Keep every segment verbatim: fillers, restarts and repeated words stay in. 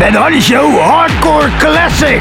Ben Hardy Show Hardcore Classic.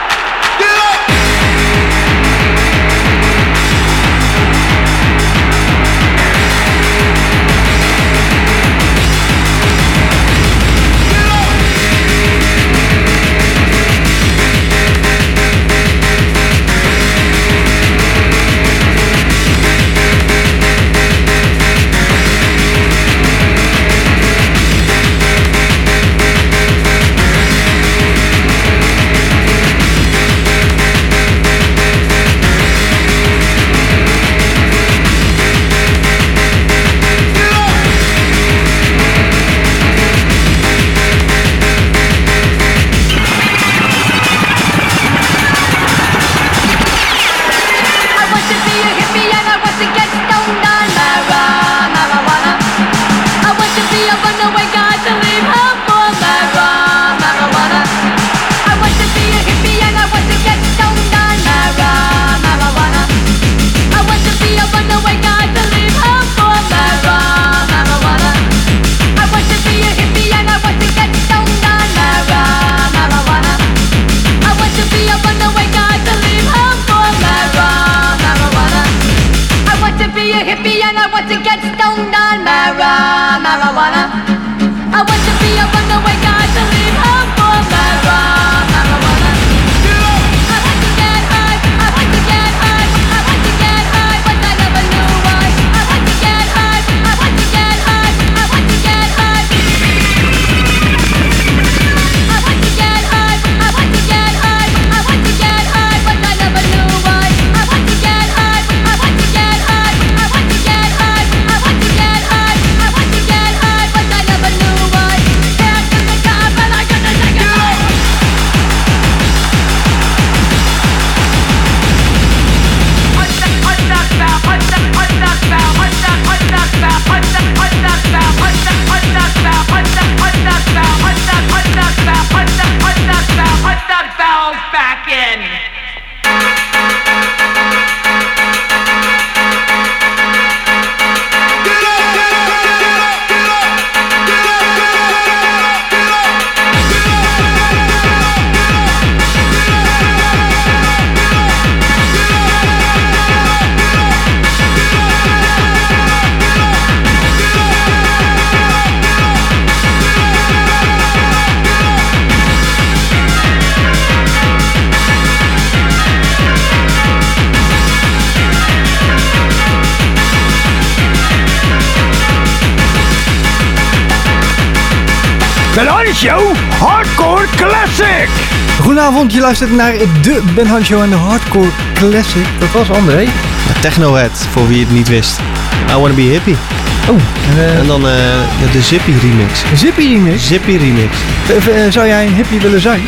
Ben Hardy Show Hardcore Classic. Goedenavond, je luistert naar de Ben Hardy Show en de Hardcore Classic. Dat was André. Technohead, voor wie het niet wist. I Wanna Be Hippie. Oh, uh, en dan uh, de Zippy remix. Zippy remix? Zippy remix. Uh, uh, zou jij een hippie willen zijn?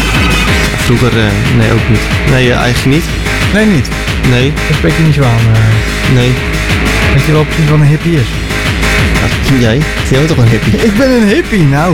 Vroeger, uh, nee ook niet. Nee, uh, eigenlijk niet. Nee, niet? Nee. Dat spreek je niet zo aan. Uh... Nee. Weet je wel precies wat een hippie is? Ja, jij? Jij bent toch een hippie? Ik ben een hippie, nou.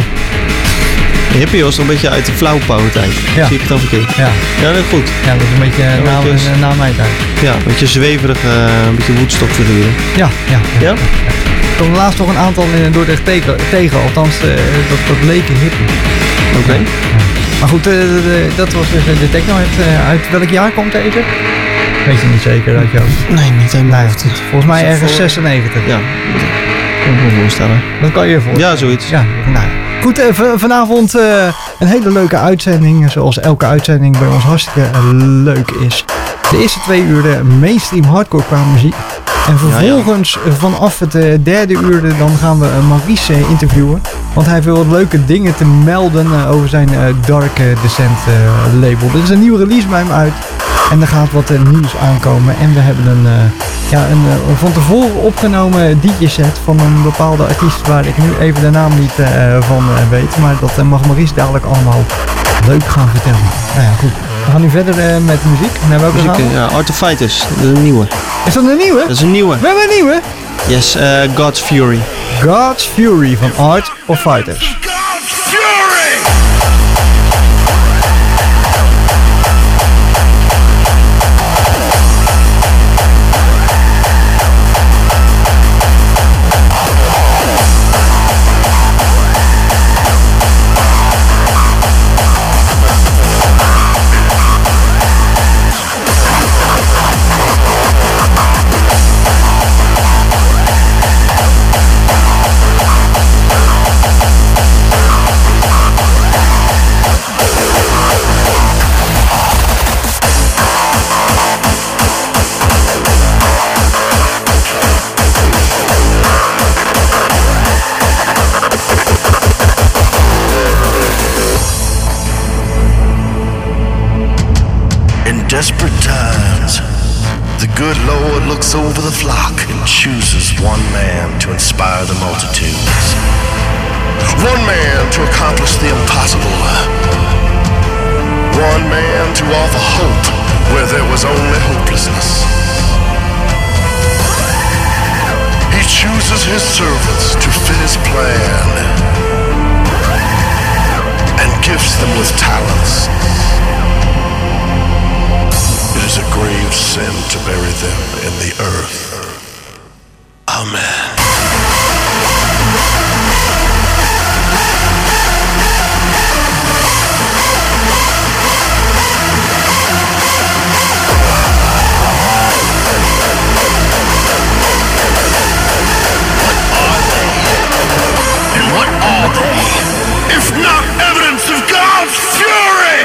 Een hippie was toch een beetje uit de flow power tijd. Ja. Zie ik het dan verkeerd? Ja. Ja, dat is goed. Ja, dat is een beetje ja, na, beetje, na mijn tijd. Ja, een beetje zweverig, uh, een beetje Woodstock figuren. Ja, ja. Ja? ja? Ik kwam laatst toch een aantal in Dordrecht tegen, tegen. Althans, uh, dat, dat leken hippie. Oké. Okay. Ja. Maar goed, uh, de, de, dat was dus de techno. Uit, uh, uit welk jaar komt deze? Weet je niet zeker uit jou? Nee, niet helemaal. Nee, volgens mij ergens voor... zesennegentig. Ja, kan ik me voorstellen. Dat kan je je voorstellen. Ja, zoiets. Ja, nou. Goed, uh, v- vanavond uh, een hele leuke uitzending. Zoals elke uitzending bij ons hartstikke uh, leuk is. De eerste twee uur de mainstream hardcore qua muziek. En vervolgens ja, ja. vanaf het uh, derde uur dan gaan we uh, Maurice uh, interviewen. Want hij heeft wel wat leuke dingen te melden uh, over zijn uh, Dark uh, Descent uh, label. Er is een nieuwe release bij hem uit. En er gaat wat uh, nieuws aankomen. En we hebben een, uh, ja, een uh, van tevoren opgenomen D J-set van een bepaalde artiest waar ik nu even de naam niet uh, van uh, weet. Maar dat uh, mag Maurice dadelijk allemaal leuk gaan vertellen. Nou ja, goed. We gaan nu verder uh, met muziek. Naar welke muziek, gaan we? Ja, Art of Fighters. Dat is een nieuwe. Is dat een nieuwe? Dat is een nieuwe. We hebben een nieuwe? Yes, uh, God's Fury. God's Fury van Art of Fighters. God's Fury! The good Lord looks over the flock and chooses one man to inspire the multitudes. One man to accomplish the impossible. One man to offer hope where there was only hopelessness. He chooses his servants to fit his plan and gifts them with talents. It is a grave sin to bury them in the earth. Amen. What are they, if not evidence of God's fury?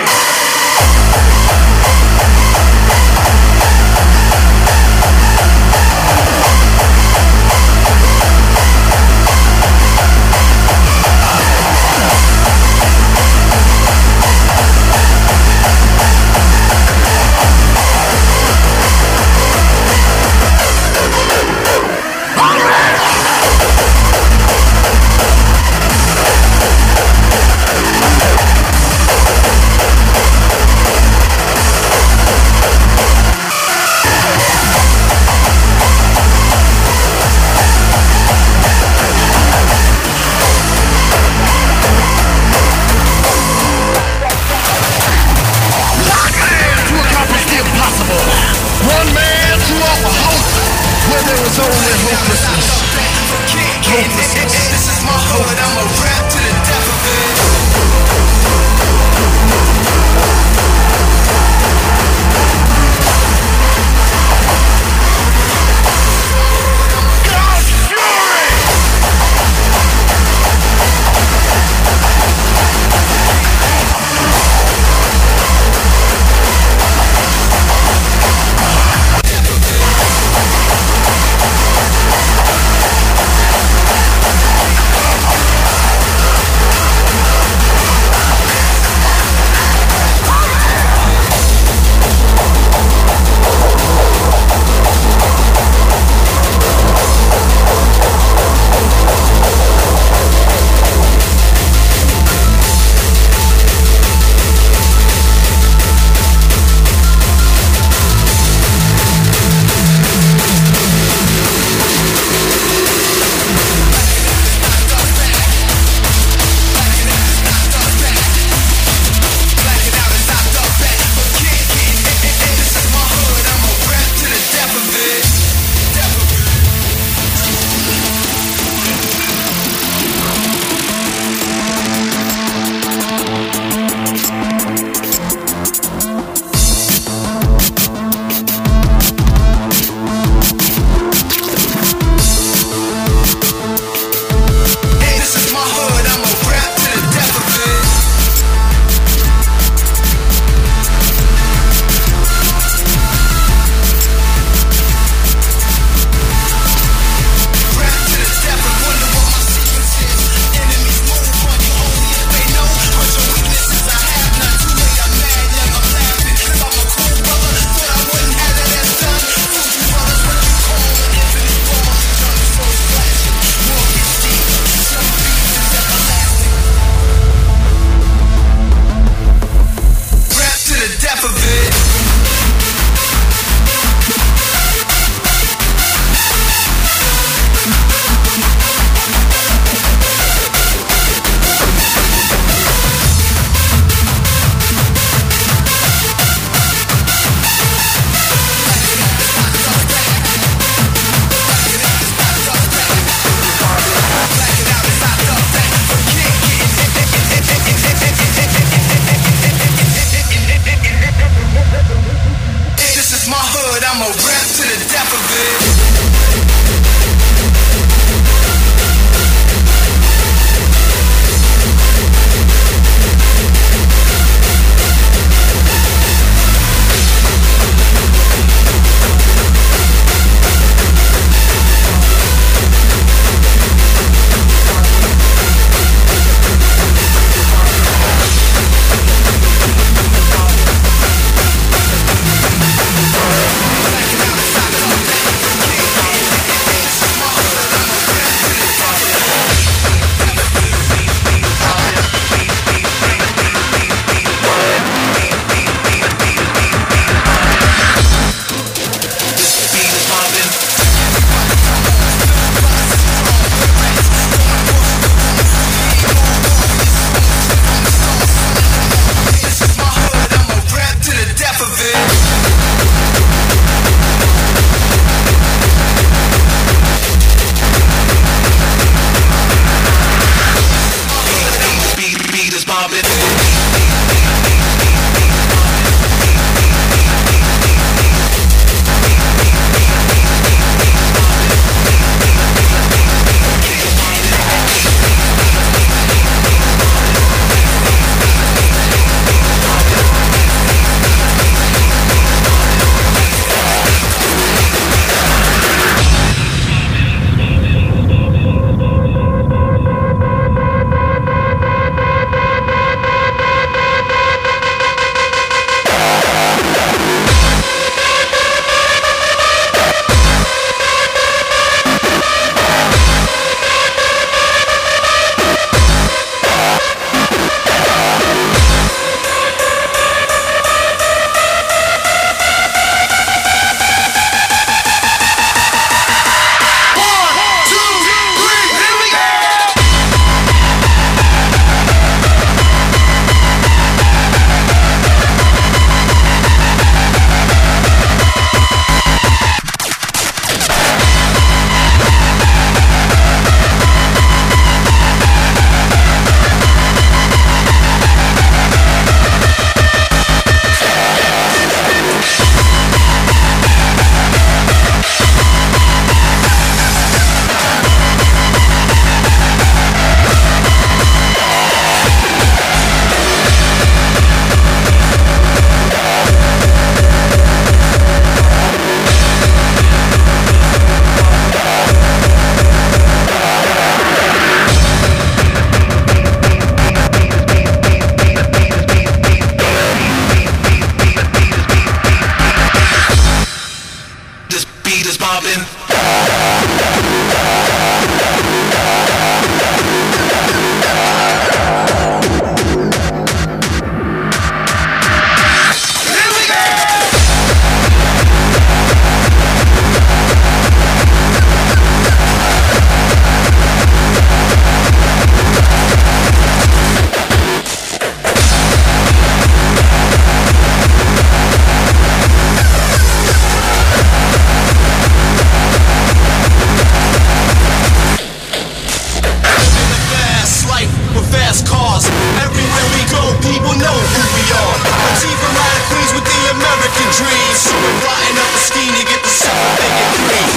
scheme to get the seven-figure cream.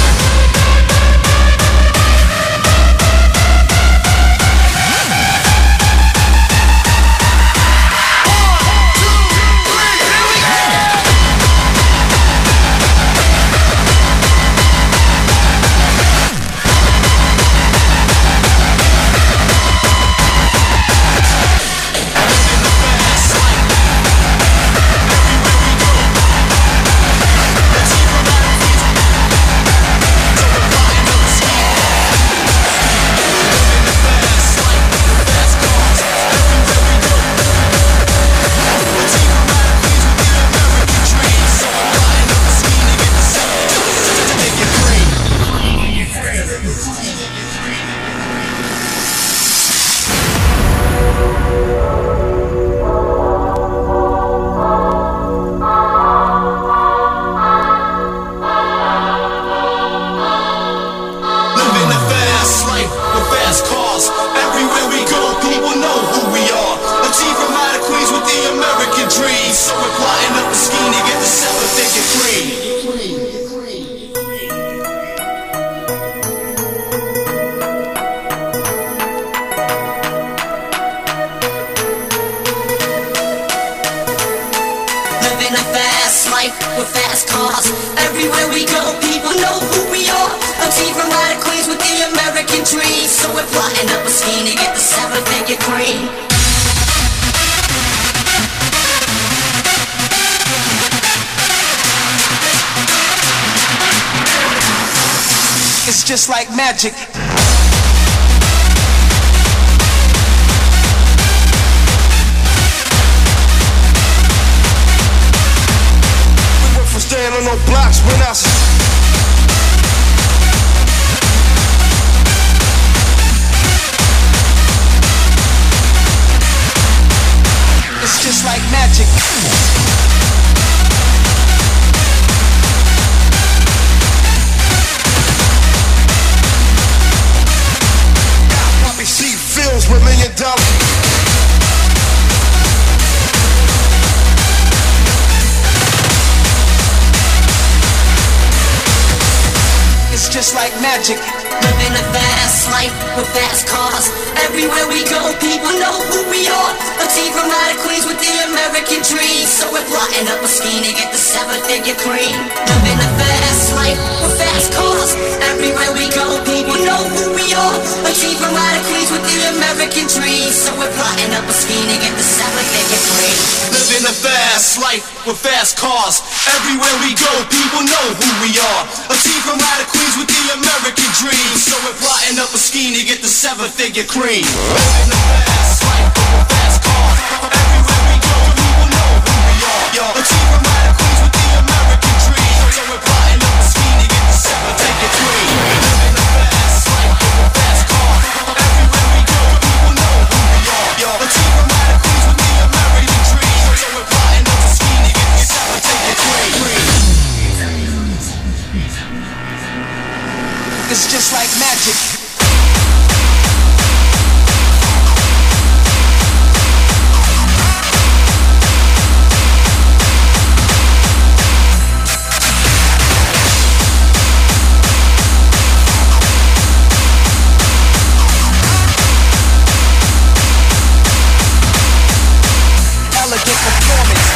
It's just like magic. We went from staying on no blocks when I. It's just like magic. See films with million dollars. It's just like magic. Living a fast life with fast cars. Everywhere we go, people know who we are. A team from out of Queens with the American dream. So we're plotting up a scheme to get the seven-figure cream. Living a fast life with fast cars. Everywhere we go, people know who we are. A team from out of Queens with the American dream. So we're plotting up a scheme to get the seven-figure cream. Living a fast life with fast cars. Everywhere we go, people know who we are. A team from out of Queens with the American dream. So we're plotting up a scheme to get the seven-figure cream. Living a fast life with fast cars. Everywhere we go, people know who we are. Yo, a team from out of Queens with the American dream. So we're plotting up a scheme to get the seven-figure cream. Living a fast life with fast cars. Everywhere we go, people know who we are. Yo, a team from out of Queens with the American dream. So we're plotting up a scheme to get the seven-figure cream. It's just like magic. Elegant performance.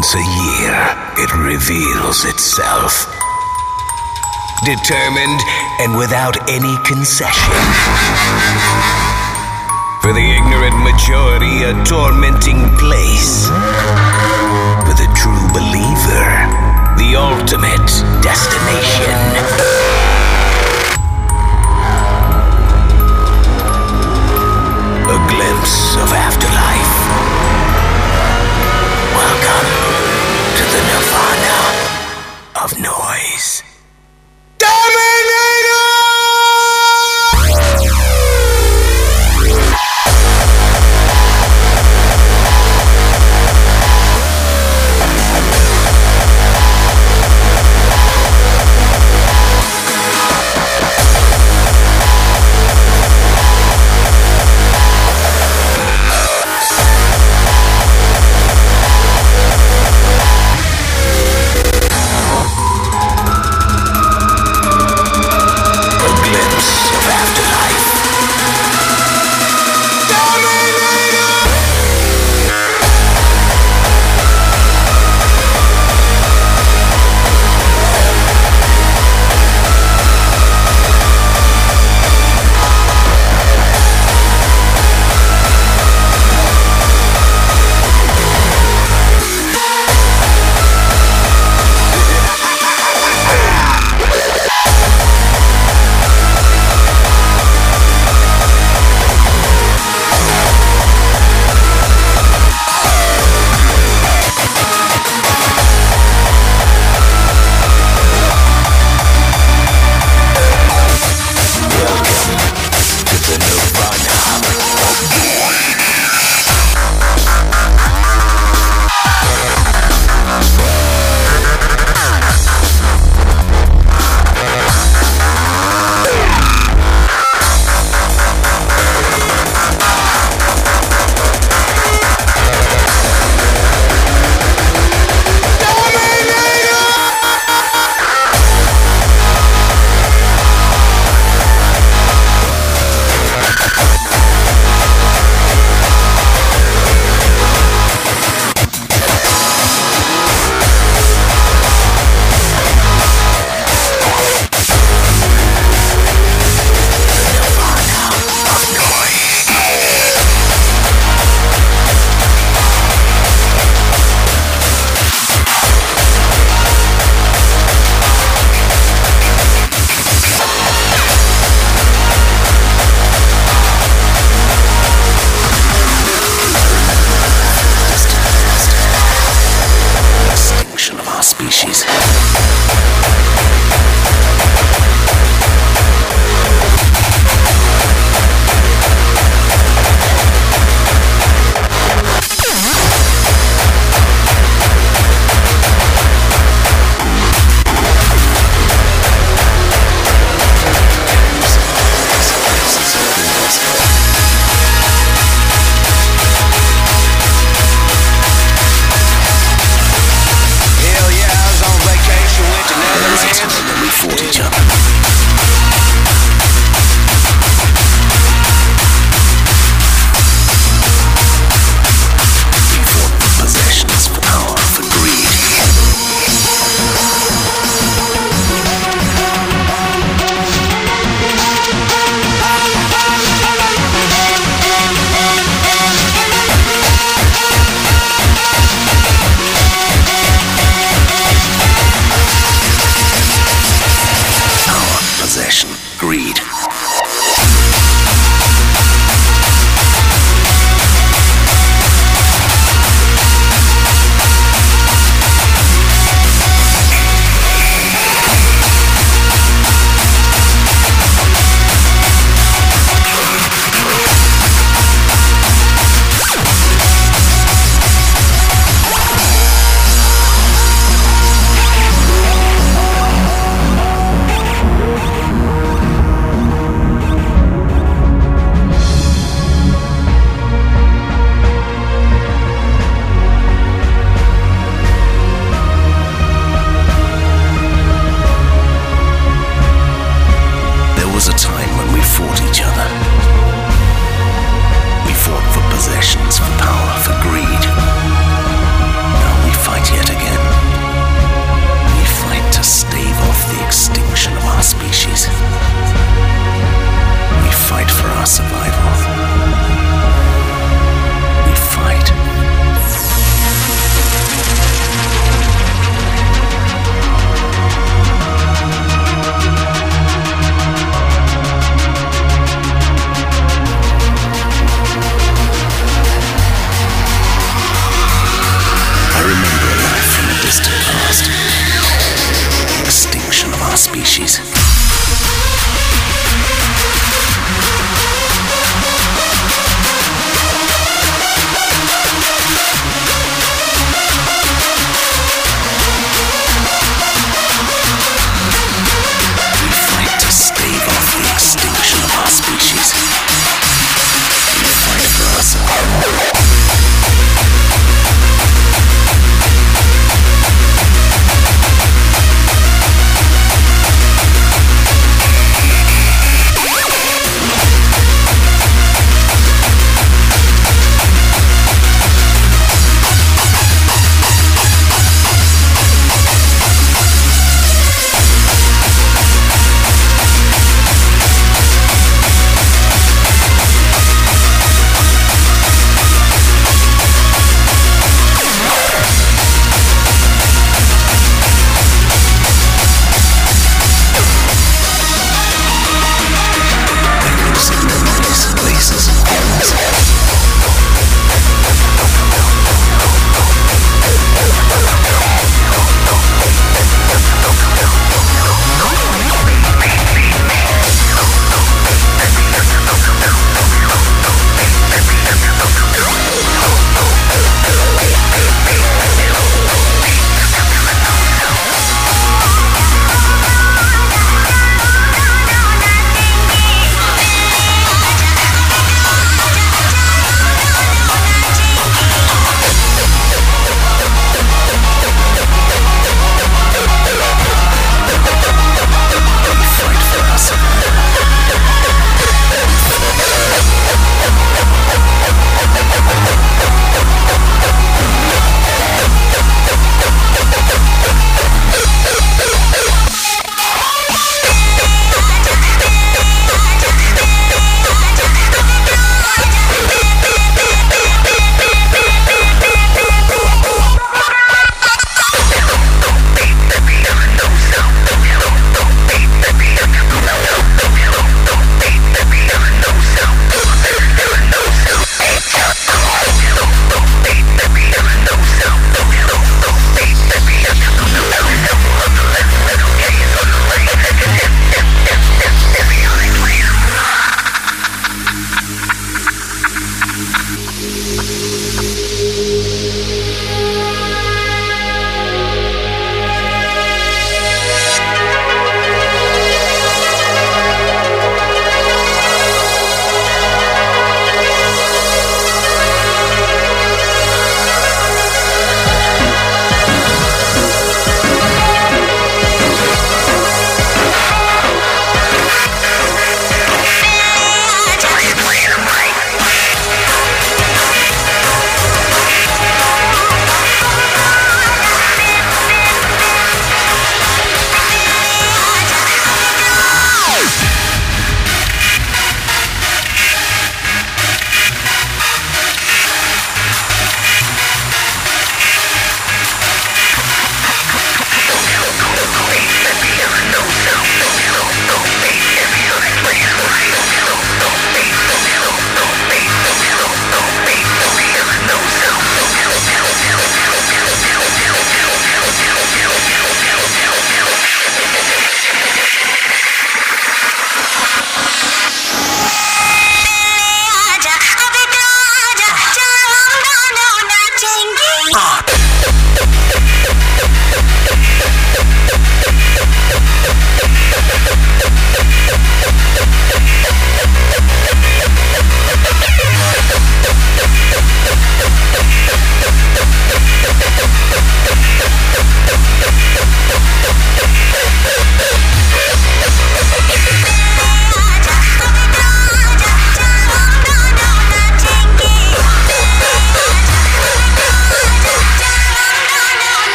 Once a year, it reveals itself. Determined and without any concession. For the ignorant majority, a tormenting place. For the true believer, the ultimate destination. A glimpse of afterlife. Welcome to the Nirvana of noise.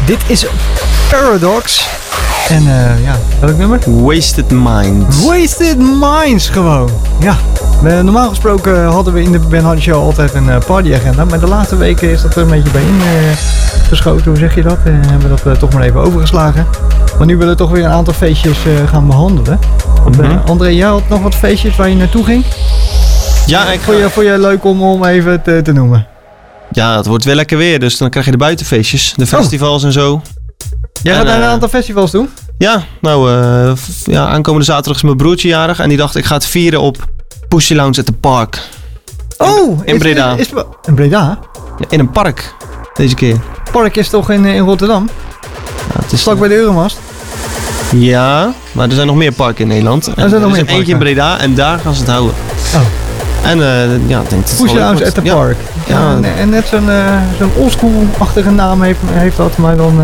Dit is Paradox. En uh, ja, welk nummer? Wasted Minds. Wasted Minds gewoon. Ja. Uh, normaal gesproken hadden we in de Ben Hardy Show altijd een uh, partyagenda. Maar de laatste weken is dat er een beetje bij in uh, geschoten. Hoe zeg je dat? En uh, hebben we dat uh, toch maar even overgeslagen. Maar nu willen we toch weer een aantal feestjes uh, gaan behandelen. Want, uh, Mm-hmm. André, jij had nog wat feestjes waar je naartoe ging? Ja, ik Vond je, vond je leuk om, om even te, te noemen? Ja, het wordt weer lekker weer, dus dan krijg je de buitenfeestjes, de festivals en zo. Jij En, gaat naar een uh, aantal festivals doen? Ja, nou, uh, f- ja, aankomende zaterdag is mijn broertje jarig en die dacht ik ga het vieren op Pussy Lounge at the Park. Oh, in is- Breda. Is, is, in Breda? Ja, in een park, deze keer. Het park is toch in, in Rotterdam? Ja, het is Vlak bij de Euromast? Ja, maar er zijn nog meer parken in Nederland. En zijn nog er meer is er eentje in parken. Breda en daar gaan ze het houden. Oh. En uh, ja, ik denk dat het Pussy wel leuk Lounge at wordt. the Ja. Park. Ja, Ja. en, en net zo'n uh, zo'n oldschool-achtige naam heeft, heeft dat, maar dan, uh,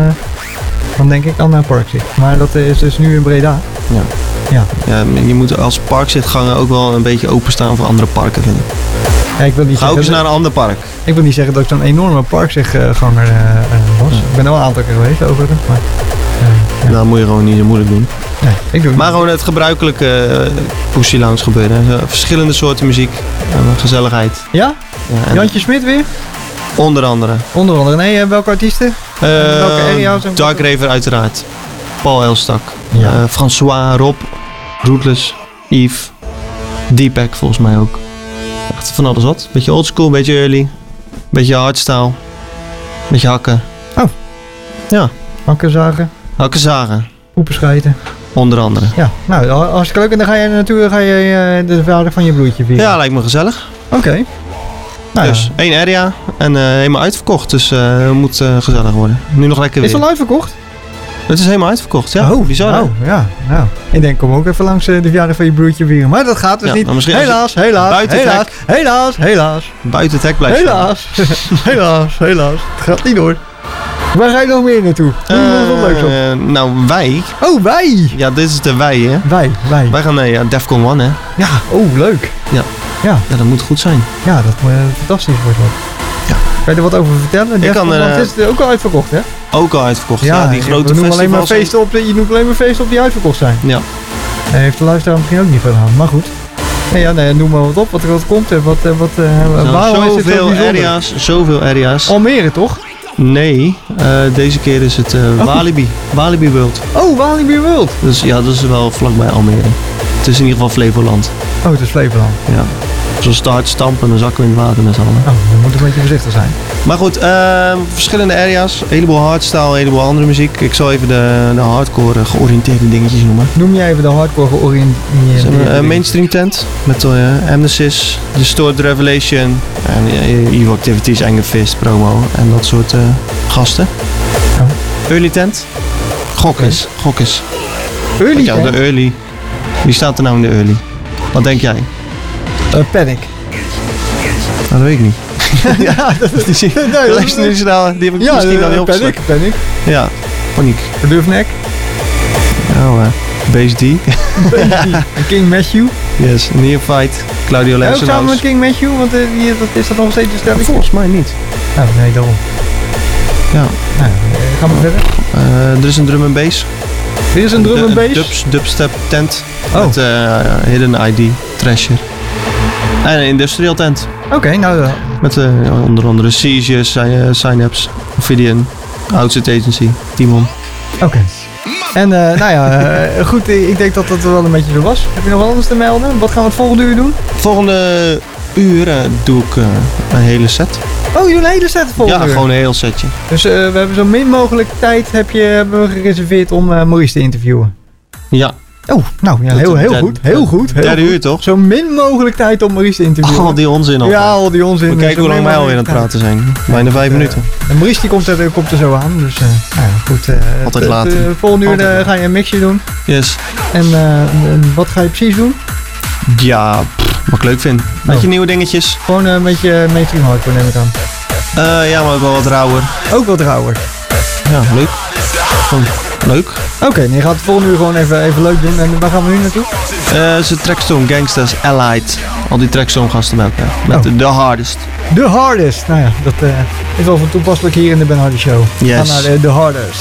dan denk ik aan uh, Parkzicht. Maar dat is dus nu in Breda. Ja. Ja. Ja, je moet als parkzichtganger ook wel een beetje openstaan voor andere parken, vind ik. Ja, ik, wil niet Ga ook eens zeggen, naar een ander park. ik wil niet zeggen dat ik zo'n enorme Parkzichtganger uh, uh, was. Ik ben er wel een aantal keer geweest overigens, maar uh, ja. Dat moet je gewoon niet zo moeilijk doen. nee, ik doe het Maar niet. gewoon het gebruikelijke uh, Pussy Lounge gebeuren. Uh, verschillende soorten muziek, uh, gezelligheid. Ja? Ja, en Jantje Smit weer? onder andere. Onder andere. Nee, uh, welke artiesten? Uh, welke area's en- Dark Raver uiteraard. Paul Elstak. Ja. Uh, François, Rob, Rootless, Yves, Deepak volgens mij ook. Echt van alles wat. Beetje oldschool, beetje early. Beetje hardstyle. Beetje hakken. Oh. Ja, Hakken zagen, hakken zagen. poepen schijten. Onder andere. Ja, nou, hartstikke leuk. En dan ga je naartoe, ga je uh, de vader van je broertje vieren. Ja, lijkt me gezellig. Oké. Nou, Dus ja. één area en uh, helemaal uitverkocht. Dus uh, het moet uh, gezellig worden. Nu nog lekker Is weer. het al uitverkocht? Het is helemaal uitverkocht. Ja, oh, bizar hè? nou, ja, nou. Ik denk, kom ook even langs uh, de verjaardag van je broertje vieren. Maar dat gaat dus Ja, niet. maar misschien als je Helaas, helaas, buiten het helaas, helaas, helaas, Buiten het hek blijft staan. helaas, helaas, helaas. Het gaat niet door. Waar ga je nog meer naartoe? Doe er nog wat leuks op. Uh, nou, wij. Oh, wij. Ja, dit is de wij hè. Wij, wij. Wij gaan naar ja, Defcon one hè. Ja, oh, leuk. Ja. Ja, Ja, dat moet goed zijn. ja dat uh, fantastisch wordt dat. Ja. Kan je er wat over vertellen? Defcon, kan, uh, want het is ook al uitverkocht, hè? Ook al uitverkocht. Ja, die je- grote we noemen alleen maar festivals. feesten op, de- je noemt alleen maar feesten op die uitverkocht zijn. Ja. Hij heeft de luisteraar misschien ook niet veel aan, maar goed. Nee, ja, nee, noem maar wat op, wat er wat komt en wat, eh, wat, uh, Nou, waarom is dit zo zoveel bijzonder? areas, zoveel areas. Almere, toch? Nee, uh, deze keer is het uh, Oh. Walibi. Walibi World. Oh, Walibi World. Dus ja, dat is wel vlakbij Almere. Het is in ieder geval Flevoland. Oh, het is Flevoland. Ja. Als we start stampen, dan zakken we in het water met z'n allen. Oh, dan moet een beetje voorzichtig zijn. Maar goed, uh, verschillende areas. Een heleboel hardstyle, een heleboel andere muziek. Ik zal even de, de hardcore uh, georiënteerde dingetjes noemen. Noem jij even de hardcore Ze hebben georiënteerde... een mainstream tent met uh, Amnesis, Distorted Revelation en uh, Evil Activities, Anger Fist, promo en dat soort uh, gasten. Oh. Early tent. Gokkes, gokkes. Early, Ja, de hè? early. Wie staat er nou in de early? Wat denk jij? Uh, Panic. Nou, dat weet ik niet. ja, dat is... Die zie Nee, dat is- lees nu snel, die heb ik Ja, misschien al uh, niet Panic, opgeschreven. Panic. Ja, paniek. Verdurfnek. Nou, uh, Base D. King Matthew. Yes, Neophyte, Claudio Ja, ook samen met Lensenhuis. King Matthew, want uh, die, dat, is dat nog steeds een stelletje? Volgens mij niet. Nou, nee, daarom. Ja. Nou, uh, gaan we verder. Uh, er is een drum and bass. Dit is een drum and De- bass. Dubs, dubstep tent. Oh. Met uh, Hidden I D, Thrasher. En een industrial tent. Oké, nou, uh, Met uh, onder andere Seizure, Sy- uh, Synapse, Ophidian, Outset Agency, Timon. oké. En uh, nou ja, uh, goed, eh, ik denk dat dat wel een beetje zo was. Heb je nog wat anders te melden? Wat gaan we het volgende uur doen? Volgende uur uh, doe ik uh, een hele set. Oh, je doet een hele set volgende Ja, uur. gewoon een heel setje. Dus uh, we hebben zo min mogelijk tijd heb je, hebben we gereserveerd om uh, Maurice te interviewen. Ja, Oh, nou ja, Dat- heel, heel dat- goed. Heel goed. Heel derde goed. uur toch? Zo min mogelijk tijd om Maurice te interviewen. Al die onzin al. Ja, al die onzin. We kijken Zo hoe lang min wij alweer aan mogelijk het tijd. praten zijn. Bijna vijf Uh, minuten. En Maurice die komt, er, komt er zo aan, dus uh, nou ja, goed. Uh, Altijd het- later. het, uh, volgende uur Altijd uh, later. ga je een mixje doen. Yes. En uh, en wat ga je precies doen? Ja, pff, wat ik leuk vind. Beetje Oh. nieuwe dingetjes. Gewoon een beetje mainstream hardcore neem ik aan. Uh, ja, maar ook wel wat rauwer. Ook wat rauwer. Ja, leuk. Gewoon Leuk. Oké, okay, je gaat het volgende uur gewoon even, even leuk doen. En waar gaan we nu naartoe? Uh, Ze Trackstone, Gangsters, Allied. Al die Trackstone gasten bij elkaar. Met oh. The Hardest. The Hardest. Nou ja, dat uh, is wel van toepasselijk hier in de Ben Hardy Show. Yes. Ga naar de The Hardest.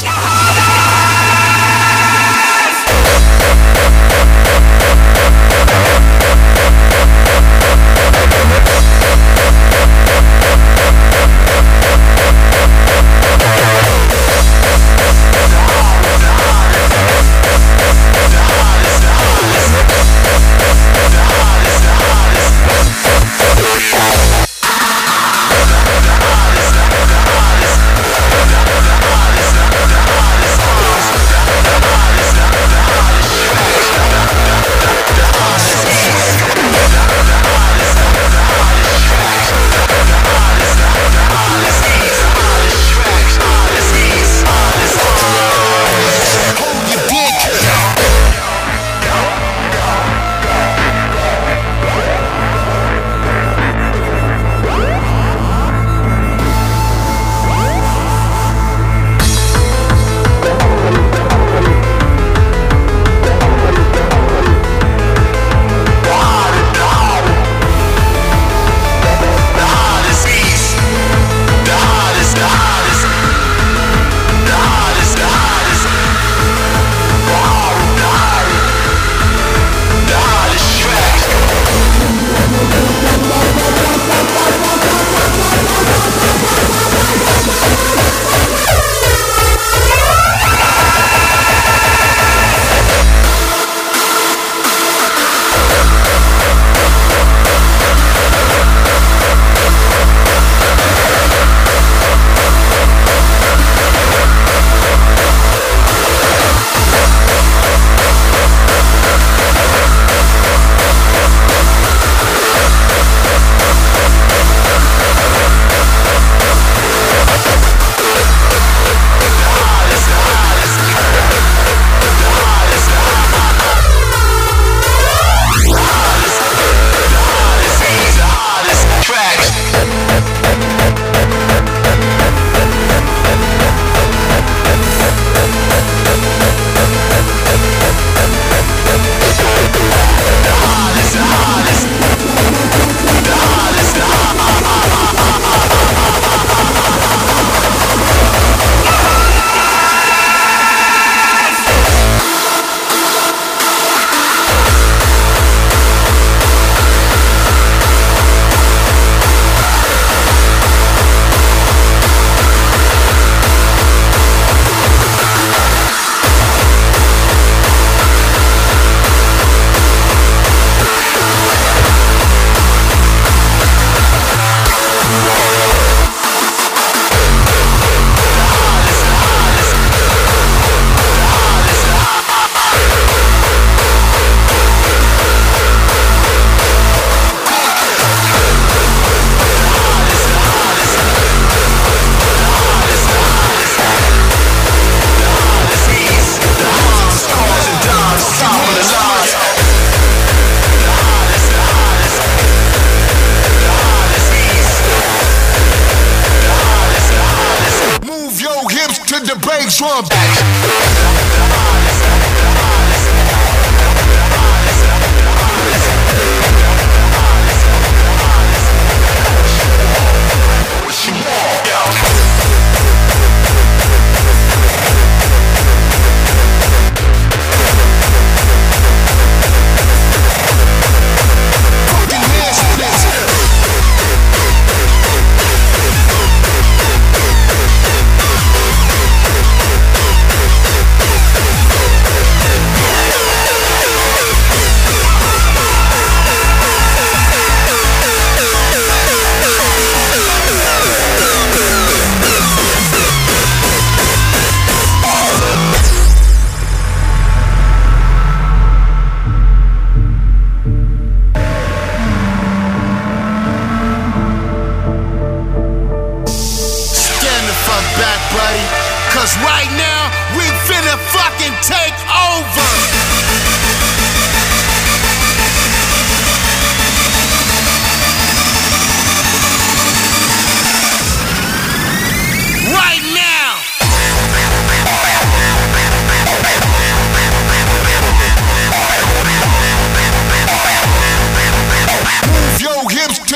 Trump.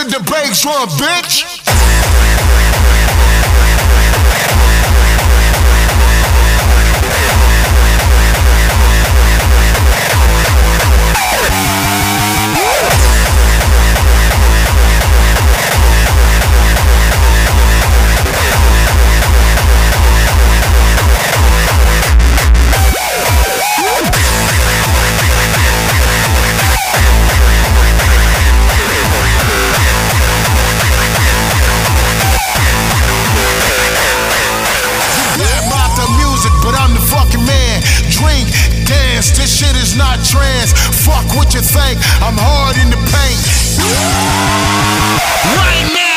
the bass drum, bitch. This shit is not trans. Fuck what you think. I'm hard in the paint. Right now.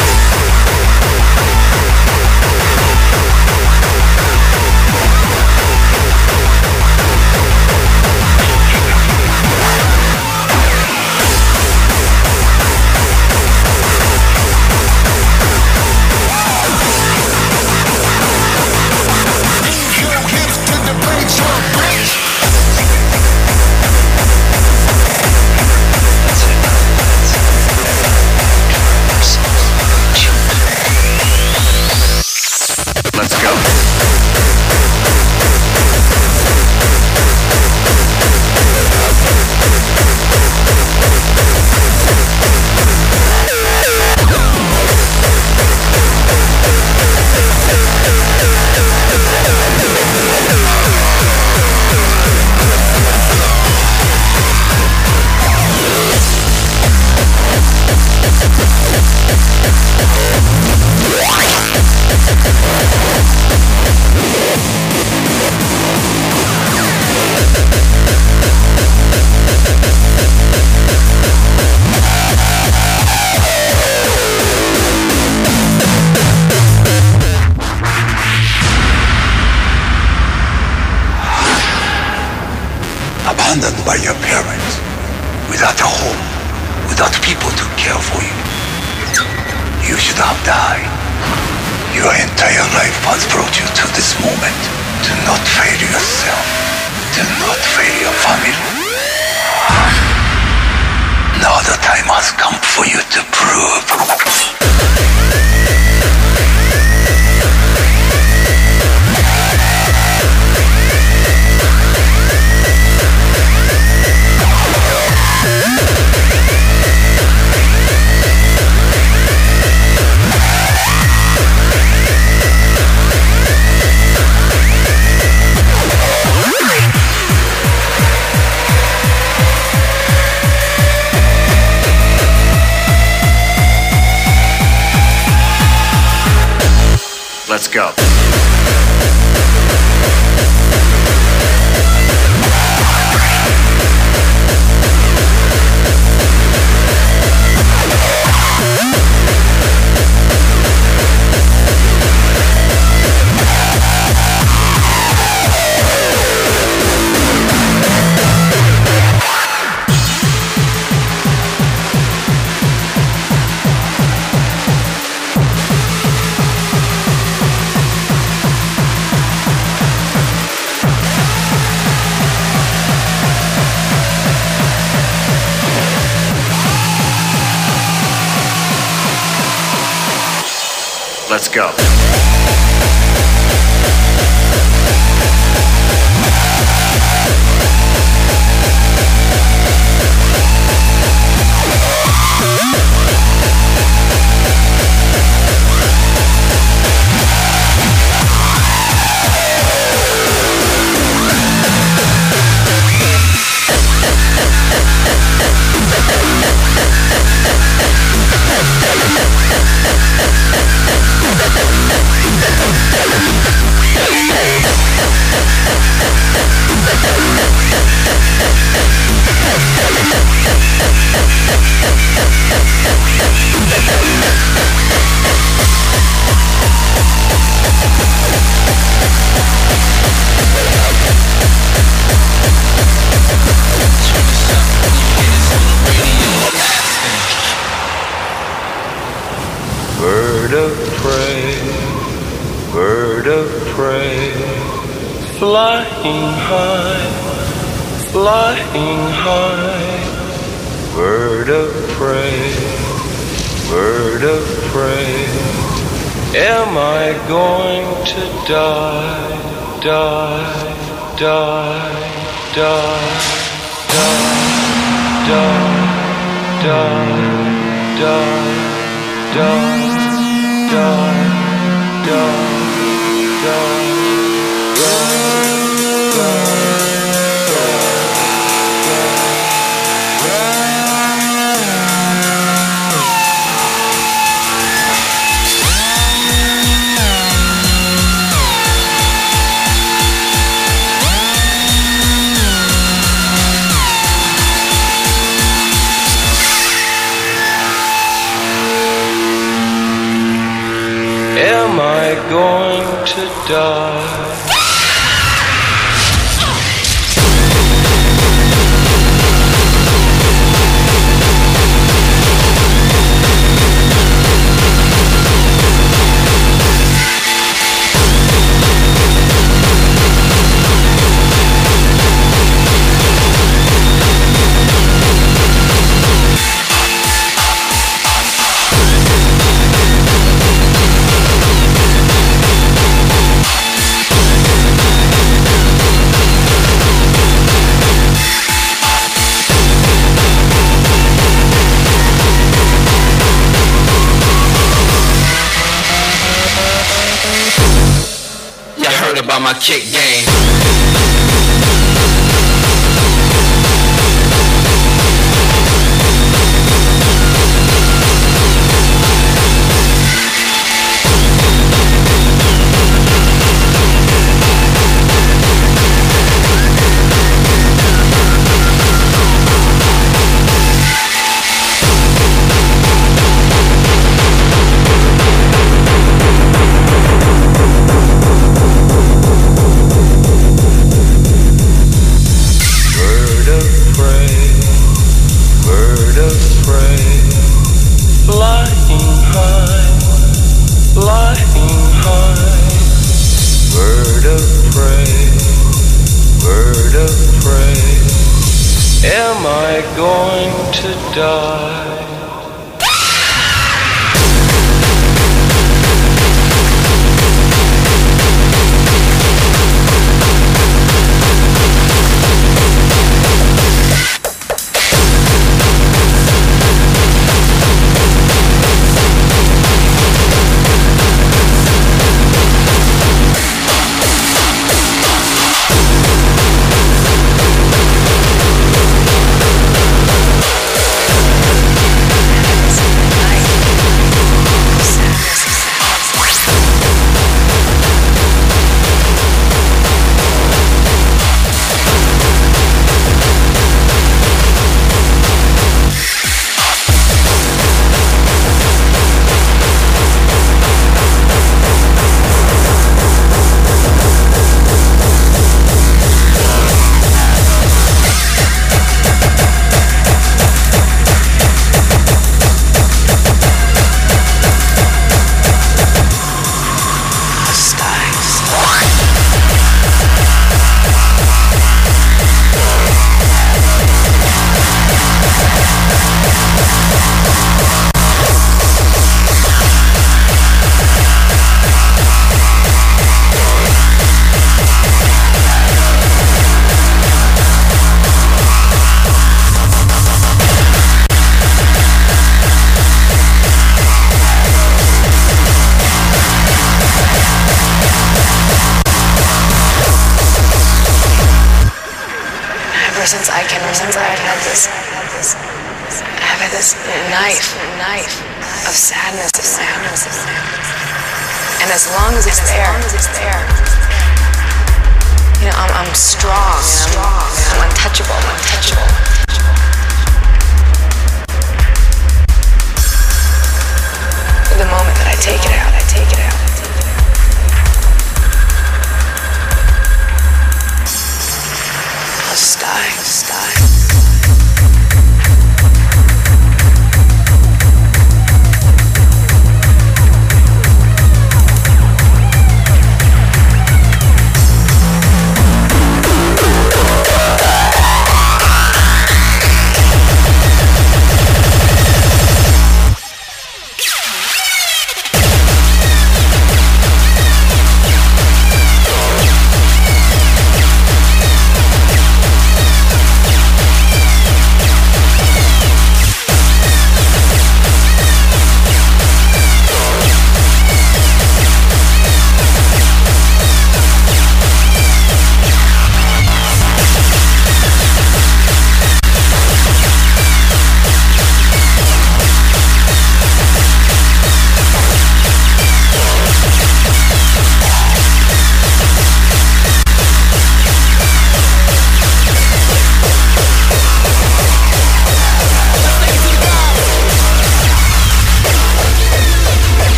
Abandoned by your parents, without a home, without people to care for you. You should have died. Your entire life has brought you to this moment. Do not fail yourself. Do not fail your family. Now the time has come for you to prove. Let's go. Let's go. Bird of prey, bird of prey, flying high, flying high, bird of prey, bird of prey. Am I going to die, die, die, die, die, die, die, die, die, die, die, die. Am I going to die? About my kick game. Since I can remember, I've had this, I've had this knife, knife of sadness, of sadness, and as long as it's there, it's there. You know, I'm, I'm strong, and I'm, I'm untouchable, I'm untouchable. The moment that I take it out, I take it out. I'll just die, just die.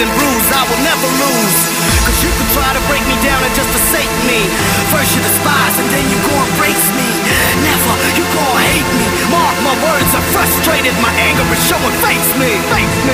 and bruised, I will never lose. Cause you can try to break me down and just forsake me. First you despise and then you go embrace me. Never, you gon' hate me. Mark my words, I'm frustrated, my anger is showing. Face me, face me.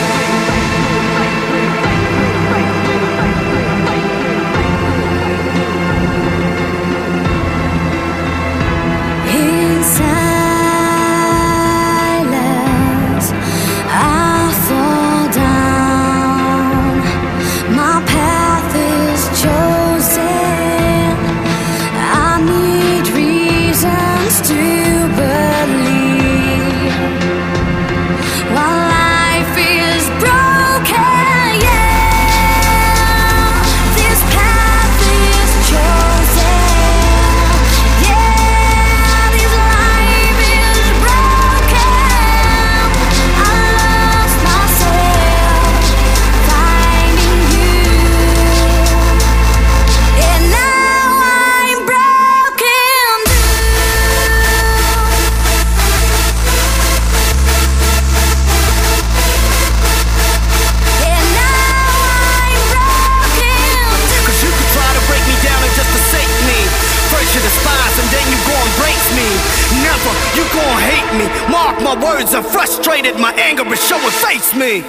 You gon' hate me. Mark my words, I'm frustrated, my anger is showing. Face me.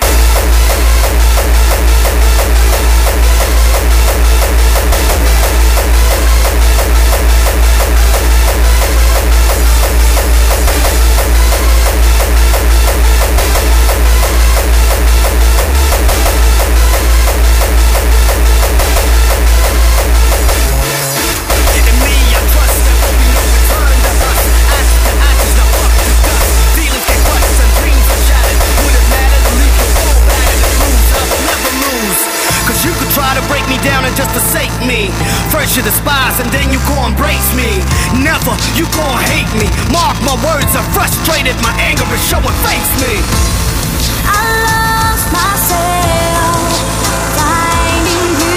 Just forsake me. First you despise and then you go embrace me. Never, you gon' hate me. Mark my words, I'm frustrated, my anger is showing. Face me. I lost myself finding you.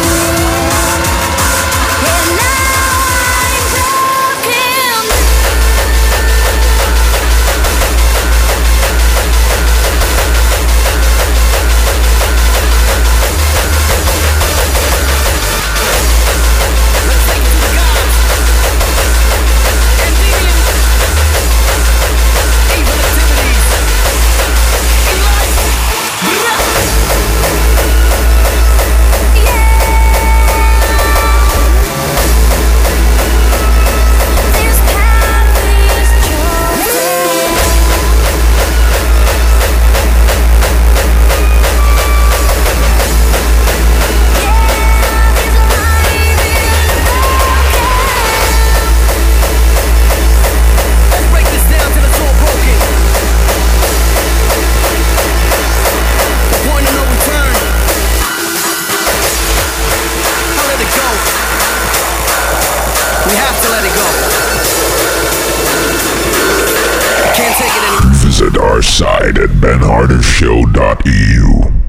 And now I'm broken. We have to let it go. Can't take it anymore. Visit our site at ben harder show dot e u.